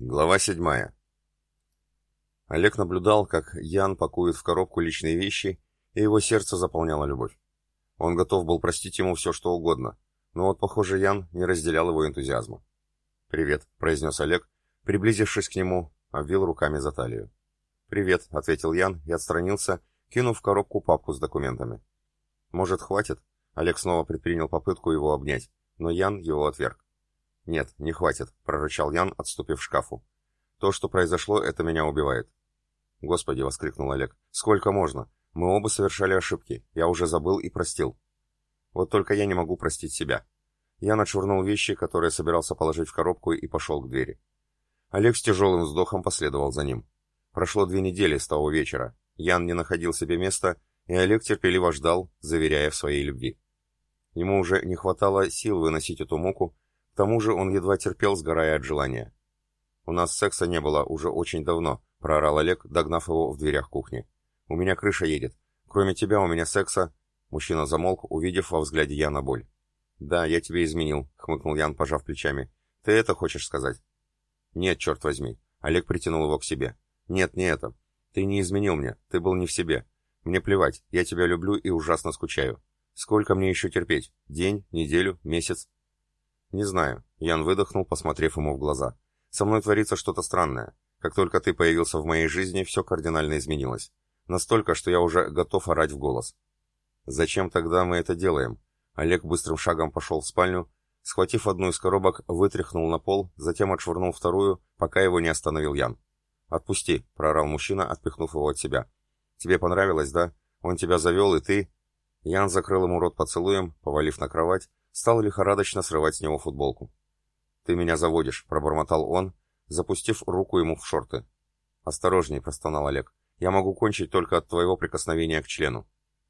Глава 7. Олег наблюдал, как Ян пакует в коробку личные вещи, и его сердце заполняла любовь. Он готов был простить ему все, что угодно, но вот, похоже, Ян не разделял его энтузиазма. «Привет», — произнес Олег, приблизившись к нему, обвил руками за талию. «Привет», — ответил Ян и отстранился, кинув в коробку папку с документами. «Может, хватит?» — Олег снова предпринял попытку его обнять, но Ян его отверг. «Нет, не хватит», — прорычал Ян, отступив к шкафу. «То, что произошло, это меня убивает». «Господи», — воскликнул Олег, — «сколько можно? Мы оба совершали ошибки. Я уже забыл и простил». «Вот только я не могу простить себя». Ян отшвырнул вещи, которые собирался положить в коробку, и пошел к двери. Олег с тяжелым вздохом последовал за ним. Прошло 2 недели с того вечера. Ян не находил себе места, и Олег терпеливо ждал, заверяя в своей любви. Ему уже не хватало сил выносить эту муку. К тому же он едва терпел, сгорая от желания. «У нас секса не было уже очень давно», — проорал Олег, догнав его в дверях кухни. «У меня крыша едет. Кроме тебя у меня секса...» Мужчина замолк, увидев во взгляде Яна боль. «Да, я тебе изменил», — хмыкнул Ян, пожав плечами. «Ты это хочешь сказать?» «Нет, черт возьми». Олег притянул его к себе. «Нет, не это. Ты не изменил мне. Ты был не в себе. Мне плевать. Я тебя люблю и ужасно скучаю. Сколько мне еще терпеть? День, неделю, месяц?» «Не знаю», — Ян выдохнул, посмотрев ему в глаза. «Со мной творится что-то странное. Как только ты появился в моей жизни, все кардинально изменилось. Настолько, что я уже готов орать в голос». «Зачем тогда мы это делаем?» Олег быстрым шагом пошел в спальню, схватив одну из коробок, вытряхнул на пол, затем отшвырнул вторую, пока его не остановил Ян. «Отпусти», — проорал мужчина, отпихнув его от себя. «Тебе понравилось, да? Он тебя завел, и ты...» Ян закрыл ему рот поцелуем, повалив на кровать, стал лихорадочно срывать с него футболку. «Ты меня заводишь», — пробормотал он, запустив руку ему в шорты. «Осторожней», — простонал Олег. «Я могу кончить только от твоего прикосновения к члену».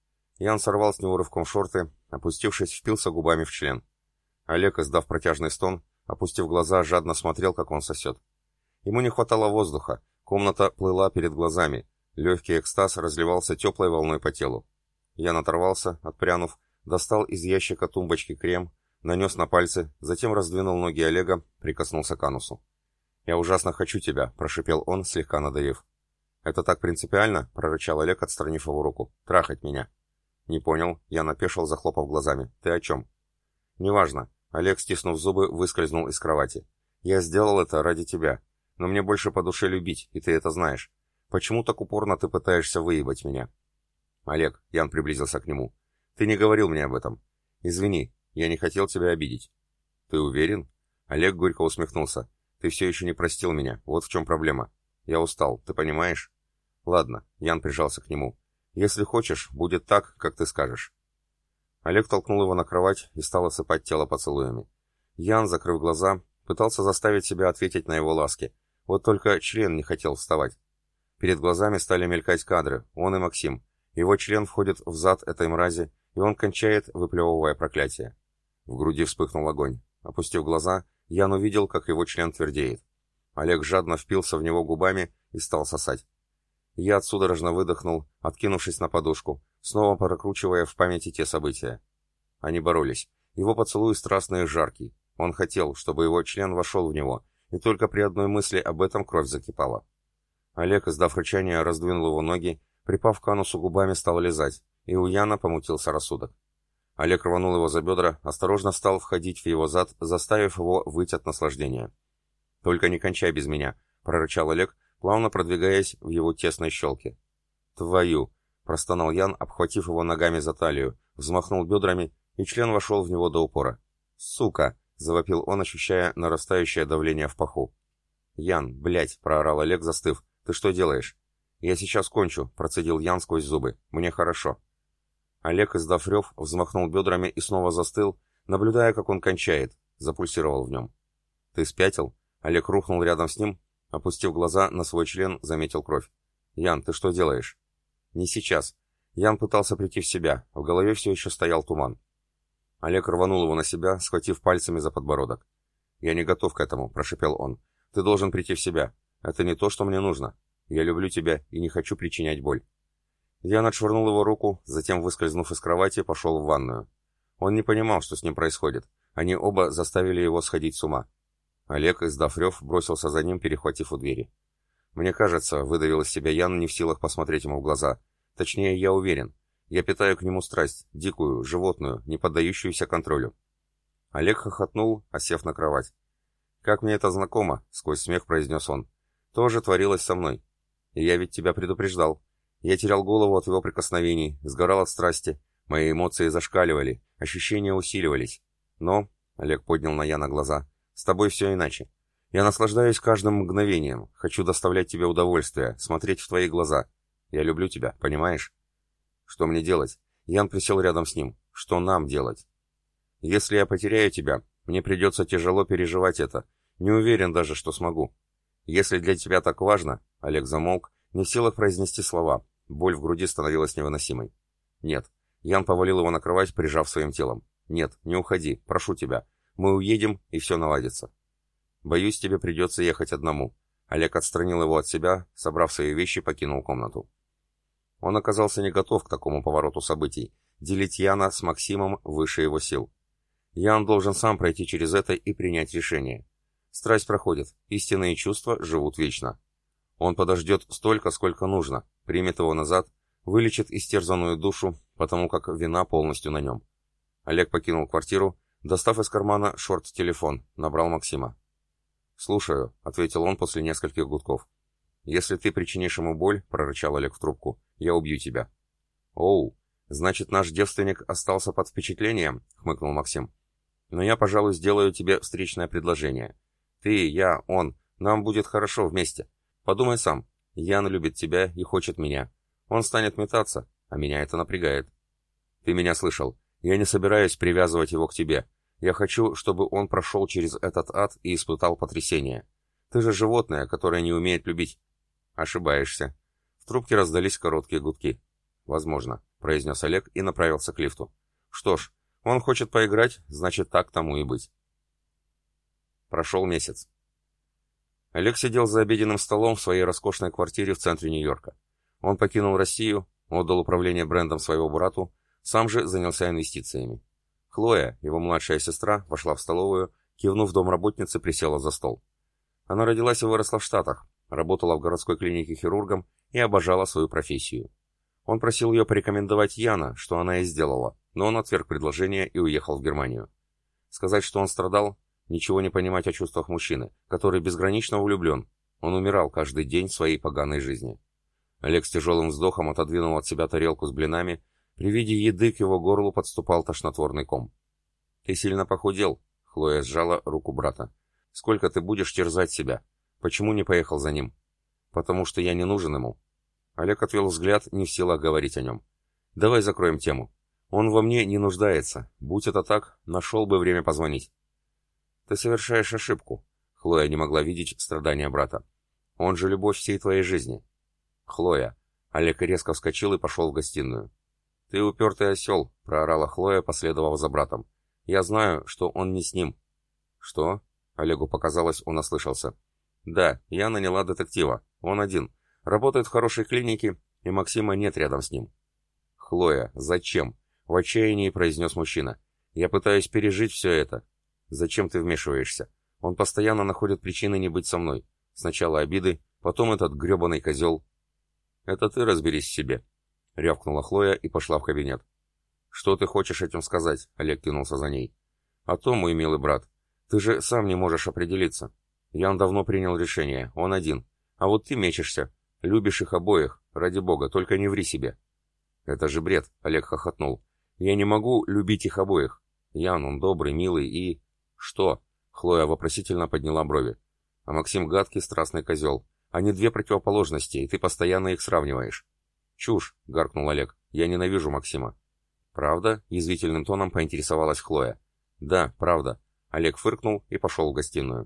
Ян сорвал с него рывком шорты, опустившись, впился губами в член. Олег, издав протяжный стон, опустив глаза, жадно смотрел, как он сосет. Ему не хватало воздуха, комната плыла перед глазами, легкий экстаз разливался теплой волной по телу. Ян оторвался, отпрянув, достал из ящика тумбочки крем, нанес на пальцы, затем раздвинул ноги Олега, прикоснулся к анусу. «Я ужасно хочу тебя», — прошипел он, слегка надавив. «Это так принципиально?» — прорычал Олег, отстранив его руку. «Трахать меня». «Не понял», — я напешил, захлопав глазами. «Ты о чем?» «Неважно». Олег, стиснув зубы, выскользнул из кровати. «Я сделал это ради тебя. Но мне больше по душе любить, и ты это знаешь. Почему так упорно ты пытаешься выебать меня?» «Олег», — Ян приблизился к нему, — «ты не говорил мне об этом. Извини, я не хотел тебя обидеть». «Ты уверен?» Олег горько усмехнулся. «Ты все еще не простил меня. Вот в чем проблема. Я устал, ты понимаешь?» «Ладно», — Ян прижался к нему. «Если хочешь, будет так, как ты скажешь». Олег толкнул его на кровать и стал осыпать тело поцелуями. Ян, закрыв глаза, пытался заставить себя ответить на его ласки. Вот только член не хотел вставать. Перед глазами стали мелькать кадры, он и Максим. Его член входит в зад этой мрази, и он кончает, выплевывая проклятие. В груди вспыхнул огонь. Опустив глаза, Ян увидел, как его член твердеет. Олег жадно впился в него губами и стал сосать. Я судорожно выдохнул, откинувшись на подушку, снова прокручивая в памяти те события. Они боролись. Его поцелуй страстный и жаркий. Он хотел, чтобы его член вошел в него, и только при одной мысли об этом кровь закипала. Олег, издав рычание, раздвинул его ноги, припав к анусу губами, стал лизать, и у Яна помутился рассудок. Олег рванул его за бедра, осторожно стал входить в его зад, заставив его выть от наслаждения. «Только не кончай без меня», — прорычал Олег, плавно продвигаясь в его тесной щелке. «Твою!» — простонал Ян, обхватив его ногами за талию, взмахнул бедрами, и член вошел в него до упора. «Сука!» — завопил он, ощущая нарастающее давление в паху. «Ян, блядь!» — проорал Олег, застыв. «Ты что делаешь?» «Я сейчас кончу», — процедил Ян сквозь зубы. «Мне хорошо». Олег, издав рев, взмахнул бедрами и снова застыл, наблюдая, как он кончает, запульсировал в нем. «Ты спятил?» Олег рухнул рядом с ним, опустив глаза на свой член, заметил кровь. «Ян, ты что делаешь?» «Не сейчас». Ян пытался прийти в себя, в голове все еще стоял туман. Олег рванул его на себя, схватив пальцами за подбородок. «Я не готов к этому», — прошипел он. «Ты должен прийти в себя. Это не то, что мне нужно. Я люблю тебя и не хочу причинять боль». Ян отшвырнул его руку, затем, выскользнув из кровати, пошел в ванную. Он не понимал, что с ним происходит. Они оба заставили его сходить с ума. Олег, издав рев, бросился за ним, перехватив у двери. «Мне кажется», — выдавил из себя Ян, не в силах посмотреть ему в глаза. «Точнее, я уверен. Я питаю к нему страсть, дикую, животную, не поддающуюся контролю». Олег хохотнул, осев на кровать. «Как мне это знакомо», — сквозь смех произнес он. «Тоже творилось со мной. И я ведь тебя предупреждал. Я терял голову от его прикосновений, сгорал от страсти. Мои эмоции зашкаливали, ощущения усиливались. Но...» — Олег поднял на Яна глаза. «С тобой все иначе. Я наслаждаюсь каждым мгновением, хочу доставлять тебе удовольствие, смотреть в твои глаза. Я люблю тебя, понимаешь?» «Что мне делать?» Ян присел рядом с ним. «Что нам делать?» «Если я потеряю тебя, мне придется тяжело переживать это. Не уверен даже, что смогу. Если для тебя так важно...» Олег замолк, не в силах произнести слова. Боль в груди становилась невыносимой. «Нет». Ян повалил его на кровать, прижав своим телом. «Нет, не уходи, прошу тебя. Мы уедем, и все наладится». «Боюсь, тебе придется ехать одному». Олег отстранил его от себя, собрав свои вещи, покинул комнату. Он оказался не готов к такому повороту событий. Делить Яна с Максимом выше его сил. Ян должен сам пройти через это и принять решение. Страсть проходит, истинные чувства живут вечно. Он подождет столько, сколько нужно, примет его назад, вылечит истерзанную душу, потому как вина полностью на нем. Олег покинул квартиру, достав из кармана шорт-телефон, набрал Максима. «Слушаю», — ответил он после нескольких гудков. «Если ты причинишь ему боль», — прорычал Олег в трубку, — «я убью тебя». «Оу, значит, наш девственник остался под впечатлением?» — хмыкнул Максим. «Но я, пожалуй, сделаю тебе встречное предложение. Ты, я, он, нам будет хорошо вместе. Подумай сам, Ян любит тебя и хочет меня. Он станет метаться, а меня это напрягает». «Ты меня слышал. Я не собираюсь привязывать его к тебе. Я хочу, чтобы он прошел через этот ад и испытал потрясение. Ты же животное, которое не умеет любить». «Ошибаешься». В трубке раздались короткие гудки. «Возможно», — произнес Олег и направился к лифту. «Что ж, он хочет поиграть, значит, так тому и быть». Прошел месяц. Олег сидел за обеденным столом в своей роскошной квартире в центре Нью-Йорка. Он покинул Россию, отдал управление брендом своего брату, сам же занялся инвестициями. Хлоя, его младшая сестра, вошла в столовую, кивнув домработнице, присела за стол. Она родилась и выросла в Штатах, работала в городской клинике хирургом и обожала свою профессию. Он просил ее порекомендовать Яна, что она и сделала, но он отверг предложение и уехал в Германию. Сказать, что он страдал, ничего не понимать о чувствах мужчины, который безгранично влюблен. Он умирал каждый день своей поганой жизни. Олег с тяжелым вздохом отодвинул от себя тарелку с блинами. При виде еды к его горлу подступал тошнотворный ком. «Ты сильно похудел», — Хлоя сжала руку брата. «Сколько ты будешь терзать себя? Почему не поехал за ним?» «Потому что я не нужен ему». Олег отвел взгляд, не в силах говорить о нем. «Давай закроем тему. Он во мне не нуждается. Будь это так, нашел бы время позвонить». «Ты совершаешь ошибку». Хлоя не могла видеть страдания брата. «Он же любовь всей твоей жизни». «Хлоя». Олег резко вскочил и пошел в гостиную. «Ты упертый осел», — проорала Хлоя, последовав за братом. «Я знаю, что он не с ним». «Что?» — Олегу показалось, он ослышался. «Да, я наняла детектива. Он один. Работает в хорошей клинике, и Максима нет рядом с ним». «Хлоя, зачем?» — в отчаянии произнес мужчина. «Я пытаюсь пережить все это». «Зачем ты вмешиваешься? Он постоянно находит причины не быть со мной. Сначала обиды, потом этот гребаный козел». «Это ты разберись в себе», — рявкнула Хлоя и пошла в кабинет. «Что ты хочешь этим сказать?» — Олег кинулся за ней. «А то, мой милый брат, ты же сам не можешь определиться. Ян давно принял решение, он один. А вот ты мечешься. Любишь их обоих, ради бога, только не ври себе». «Это же бред», — Олег хохотнул. «Я не могу любить их обоих. Ян, он добрый, милый и...» «Что?» — Хлоя вопросительно подняла брови. «А Максим гадкий, страстный козел. Они две противоположности, и ты постоянно их сравниваешь». «Чушь!» — гаркнул Олег. «Я ненавижу Максима». «Правда?» — язвительным тоном поинтересовалась Хлоя. «Да, правда». Олег фыркнул и пошел в гостиную.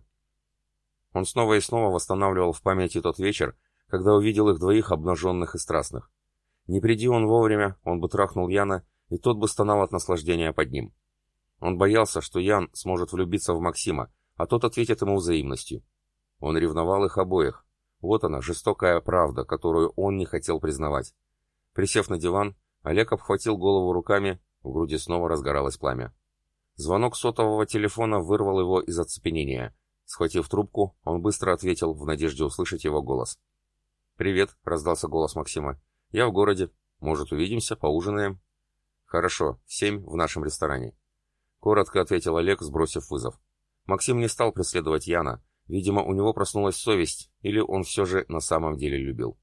Он снова и снова восстанавливал в памяти тот вечер, когда увидел их двоих обнаженных и страстных. Не приди он вовремя, он бы трахнул Яна, и тот бы стонал от наслаждения под ним. Он боялся, что Ян сможет влюбиться в Максима, а тот ответит ему взаимностью. Он ревновал их обоих. Вот она, жестокая правда, которую он не хотел признавать. Присев на диван, Олег обхватил голову руками, в груди снова разгоралось пламя. Звонок сотового телефона вырвал его из оцепенения. Схватив трубку, он быстро ответил в надежде услышать его голос. «Привет», — раздался голос Максима. «Я в городе. Может, увидимся, поужинаем?» «Хорошо, в 7 в нашем ресторане», — коротко ответил Олег, сбросив вызов. Максим не стал преследовать Яна. Видимо, у него проснулась совесть, или он все же на самом деле любил.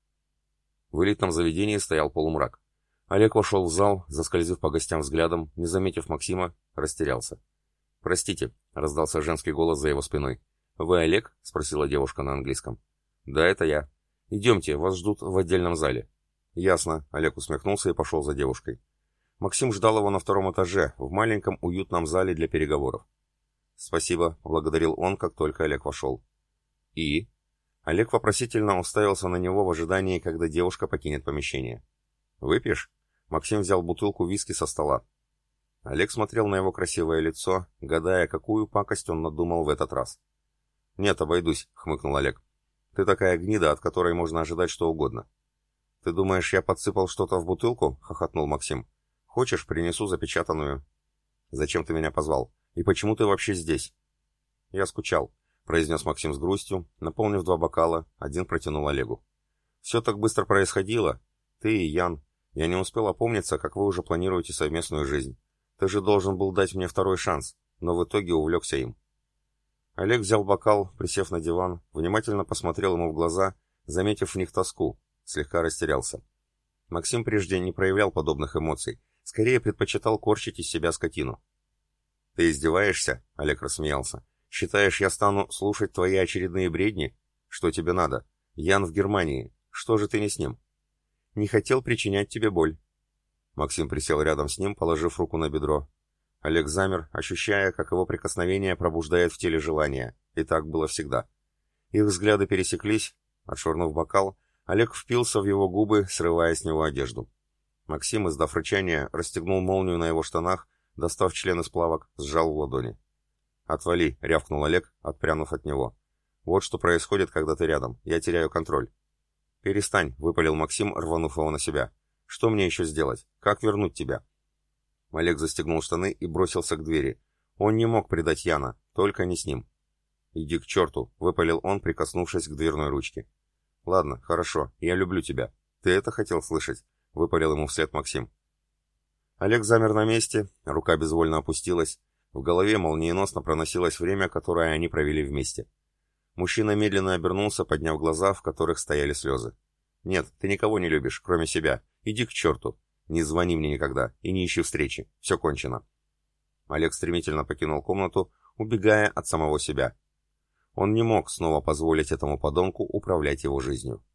В элитном заведении стоял полумрак. Олег вошел в зал, заскользив по гостям взглядом, не заметив Максима, растерялся. «Простите», — раздался женский голос за его спиной. «Вы Олег?» — спросила девушка на английском. «Да, это я. Идемте, вас ждут в отдельном зале». «Ясно», — Олег усмехнулся и пошел за девушкой. Максим ждал его на втором этаже, в маленьком уютном зале для переговоров. «Спасибо», — поблагодарил он, как только Олег вошел. «И?» Олег вопросительно уставился на него в ожидании, когда девушка покинет помещение. «Выпьешь?» Максим взял бутылку виски со стола. Олег смотрел на его красивое лицо, гадая, какую пакость он надумал в этот раз. «Нет, обойдусь», — хмыкнул Олег. «Ты такая гнида, от которой можно ожидать что угодно». «Ты думаешь, я подсыпал что-то в бутылку?» — хохотнул Максим. «Хочешь, принесу запечатанную?» «Зачем ты меня позвал? И почему ты вообще здесь?» «Я скучал», — произнес Максим с грустью, наполнив 2 бокала, один протянул Олегу. «Все так быстро происходило. Ты и Ян. Я не успел опомниться, как вы уже планируете совместную жизнь. Ты же должен был дать мне второй шанс, но в итоге увлекся им». Олег взял бокал, присев на диван, внимательно посмотрел ему в глаза, заметив в них тоску, слегка растерялся. Максим прежде не проявлял подобных эмоций, скорее предпочитал корчить из себя скотину. «Ты издеваешься?» — Олег рассмеялся. «Считаешь, я стану слушать твои очередные бредни? Что тебе надо? Ян в Германии. Что же ты не с ним?» «Не хотел причинять тебе боль». Максим присел рядом с ним, положив руку на бедро. Олег замер, ощущая, как его прикосновение пробуждает в теле желание. И так было всегда. Их взгляды пересеклись. Отшвырнув бокал, Олег впился в его губы, срывая с него одежду. Максим, издав рычание, расстегнул молнию на его штанах, достав член из плавок, сжал в ладони. «Отвали!» — рявкнул Олег, отпрянув от него. «Вот что происходит, когда ты рядом. Я теряю контроль». «Перестань!» — выпалил Максим, рванув его на себя. «Что мне еще сделать? Как вернуть тебя?» Олег застегнул штаны и бросился к двери. Он не мог предать Яна, только не с ним. «Иди к черту!» — выпалил он, прикоснувшись к дверной ручке. «Ладно, хорошо, я люблю тебя. Ты это хотел слышать?» — выпалил ему вслед Максим. Олег замер на месте, рука безвольно опустилась. В голове молниеносно проносилось время, которое они провели вместе. Мужчина медленно обернулся, подняв глаза, в которых стояли слезы. «Нет, ты никого не любишь, кроме себя. Иди к черту. Не звони мне никогда и не ищи встречи. Все кончено». Олег стремительно покинул комнату, убегая от самого себя. Он не мог снова позволить этому подонку управлять его жизнью.